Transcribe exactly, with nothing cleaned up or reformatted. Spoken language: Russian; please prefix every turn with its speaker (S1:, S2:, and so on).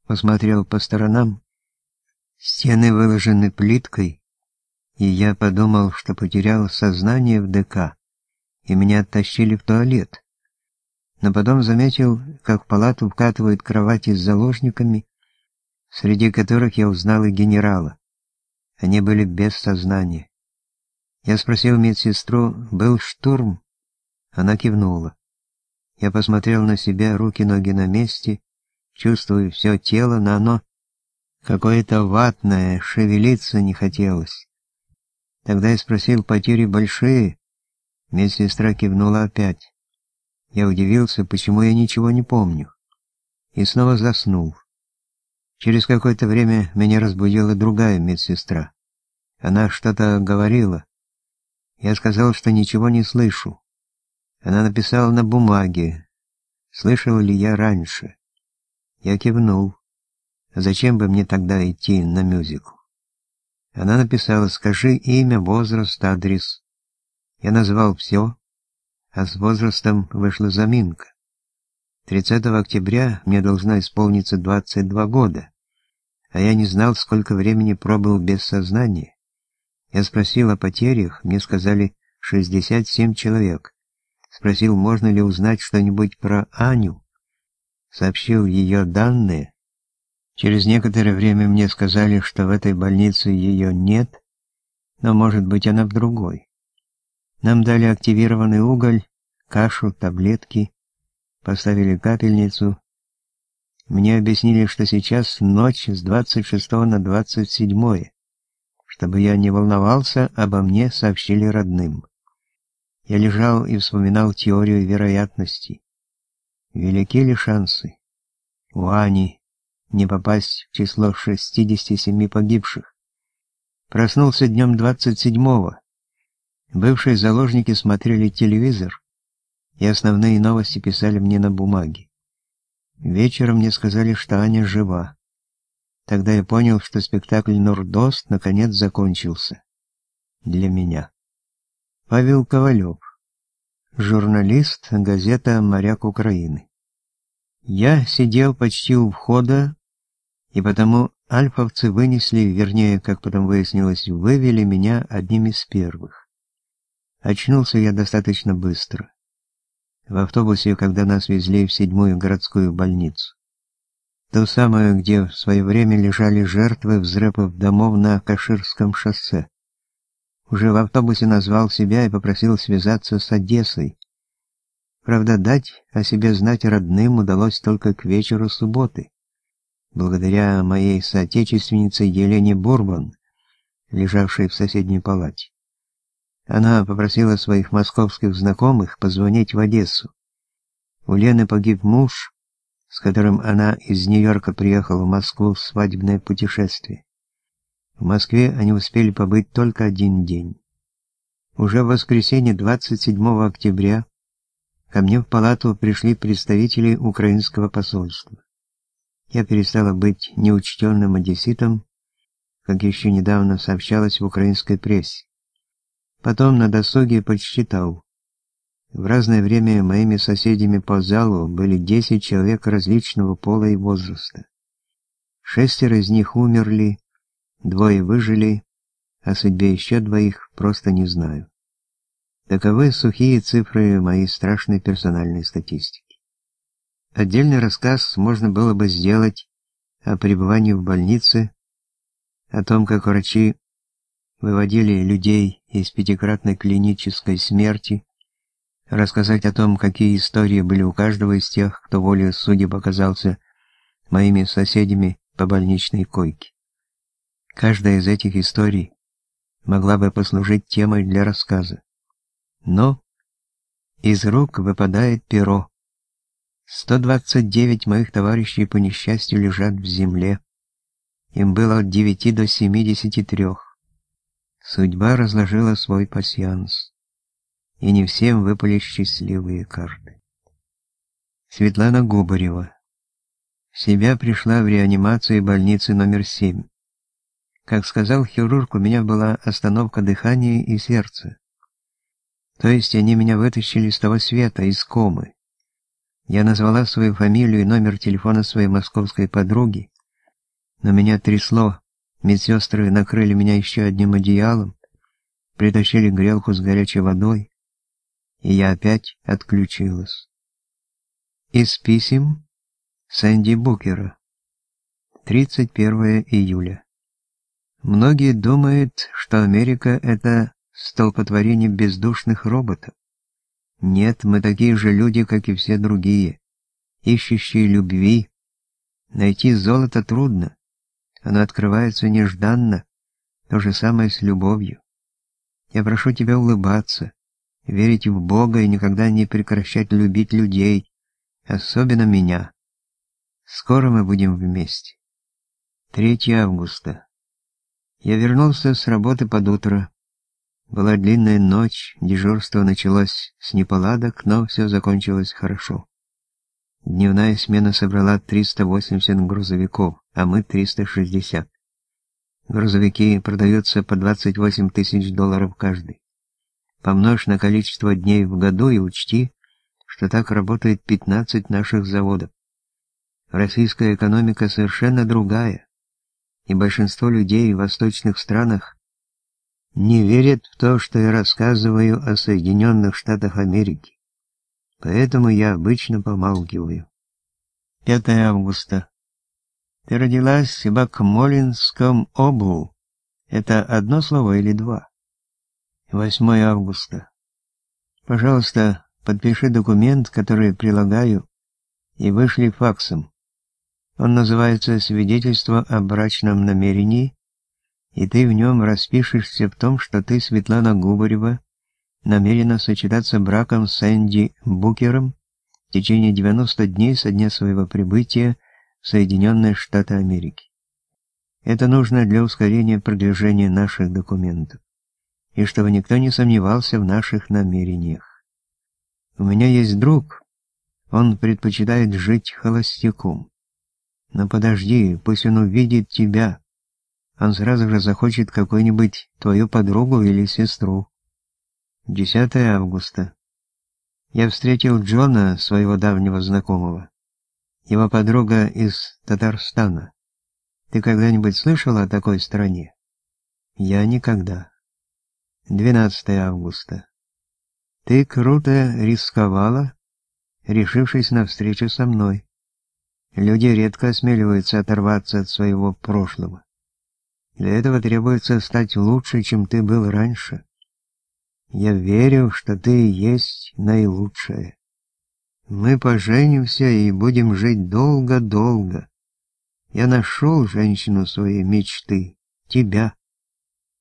S1: посмотрел по сторонам. Стены выложены плиткой, и я подумал, что потерял сознание в ДК, и меня оттащили в туалет. Но потом заметил, как в палату вкатывают кровати с заложниками, среди которых я узнал и генерала. Они были без сознания. Я спросил медсестру, был штурм? Она кивнула. Я посмотрел на себя, руки-ноги на месте, чувствую все тело, но оно какое-то ватное, шевелиться не хотелось. Тогда я спросил, потери большие? Медсестра кивнула опять. Я удивился, почему я ничего не помню. И снова заснул. Через какое-то время меня разбудила другая медсестра. Она что-то говорила. Я сказал, что ничего не слышу. Она написала на бумаге, слышал ли я раньше. Я кивнул. Зачем бы мне тогда идти на мюзикл? Она написала: скажи имя, возраст, адрес. Я назвал все, а с возрастом вышла заминка. тридцатого октября мне должно исполниться двадцать два года, а я не знал, сколько времени пробыл без сознания. Я спросил о потерях, мне сказали шестьдесят семь человек. Спросил, можно ли узнать что-нибудь про Аню. Сообщил ее данные. Через некоторое время мне сказали, что в этой больнице ее нет, но, может быть, она в другой. Нам дали активированный уголь, кашу, таблетки, поставили капельницу. Мне объяснили, что сейчас ночь с двадцать шестого на двадцать седьмое. Чтобы я не волновался, обо мне сообщили родным. Я лежал и вспоминал теорию вероятности. Велики ли шансы у Ани не попасть в число шестидесяти семи погибших? Проснулся днем двадцать седьмого. Бывшие заложники смотрели телевизор, и основные новости писали мне на бумаге. Вечером мне сказали, что Аня жива. Тогда я понял, что спектакль «Нордост» наконец закончился. Для меня. Павел Ковалев. Журналист, газета «Моряк Украины». Я сидел почти у входа, и потому альфовцы вынесли, вернее, как потом выяснилось, вывели меня одним из первых. Очнулся я достаточно быстро. В автобусе, когда нас везли в седьмую городскую больницу. Ту самую, где в свое время лежали жертвы взрывов домов на Каширском шоссе. Уже в автобусе назвал себя и попросил связаться с Одессой. Правда, дать о себе знать родным удалось только к вечеру субботы, благодаря моей соотечественнице Елене Бурбан, лежавшей в соседней палате. Она попросила своих московских знакомых позвонить в Одессу. У Лены погиб муж, с которым она из Нью-Йорка приехала в Москву в свадебное путешествие. В Москве они успели побыть только один день. Уже в воскресенье двадцать седьмого октября ко мне в палату пришли представители украинского посольства. Я перестала быть неучтенным одесситом, как еще недавно сообщалось в украинской прессе. Потом на досуге подсчитал. В разное время моими соседями по залу были десять человек различного пола и возраста. Шестеро из них умерли, двое выжили, о судьбе еще двоих просто не знаю. Таковы сухие цифры моей страшной персональной статистики. Отдельный рассказ можно было бы сделать о пребывании в больнице, о том, как врачи выводили людей из пятикратной клинической смерти, рассказать о том, какие истории были у каждого из тех, кто волею судеб оказался моими соседями по больничной койке. Каждая из этих историй могла бы послужить темой для рассказа. Но из рук выпадает перо. сто двадцать девять моих товарищей по несчастью лежат в земле. Им было от девяти до семидесяти трёх. Судьба разложила свой пасьянс, и не всем выпали счастливые карты. Светлана Губарева. В себя пришла в реанимации больницы номер семь. Как сказал хирург, у меня была остановка дыхания и сердца. То есть они меня вытащили с того света, из комы. Я назвала свою фамилию и номер телефона своей московской подруги, Но меня трясло. Медсестры накрыли меня еще одним одеялом, притащили грелку с горячей водой, и я опять отключилась. Из писем Сэнди Букера. тридцать первое июля. Многие думают, что Америка — это столпотворение бездушных роботов. Нет, мы такие же люди, как и все другие, ищущие любви. Найти золото трудно, оно открывается нежданно, то же самое с любовью. Я прошу тебя улыбаться, верить в Бога и никогда не прекращать любить людей, особенно меня. Скоро мы будем вместе. третьего августа. Я вернулся с работы под утро. Была длинная ночь, дежурство началось с неполадок, но все закончилось хорошо. Дневная смена собрала триста восемьдесят грузовиков, а мы триста шестьдесят. Грузовики продаются по двадцать восемь тысяч долларов каждый. Помножь на количество дней в году и учти, что так работает пятнадцать наших заводов. Российская экономика совершенно другая, и большинство людей в восточных странах не верят в то, что я рассказываю о Соединенных Штатах Америки. Поэтому я обычно помалкиваю. пятого августа. Ты родилась в Акмолинском облу. Это одно слово или два? восьмого августа. Пожалуйста, подпиши документ, который прилагаю, и вышли факсом. Он называется «Свидетельство о брачном намерении», и ты в нем распишешься в том, что ты, Светлана Губарева, намерена сочетаться браком с Сэнди Букером в течение девяноста дней со дня своего прибытия в Соединенные Штаты Америки. Это нужно для ускорения продвижения наших документов, и чтобы никто не сомневался в наших намерениях. У меня есть друг, он предпочитает жить холостяком. Но подожди, пусть он увидит тебя. Он сразу же захочет какую-нибудь твою подругу или сестру. десятого августа. Я встретил Джона, своего давнего знакомого. Его подруга из Татарстана. Ты когда-нибудь слышал о такой стране? Я никогда. двенадцатого августа. Ты круто рисковала, решившись на встречу со мной. Люди редко осмеливаются оторваться от своего прошлого. Для этого требуется стать лучше, чем ты был раньше. Я верю, что ты и есть наилучшее. Мы поженимся и будем жить долго-долго. Я нашел женщину своей мечты, тебя.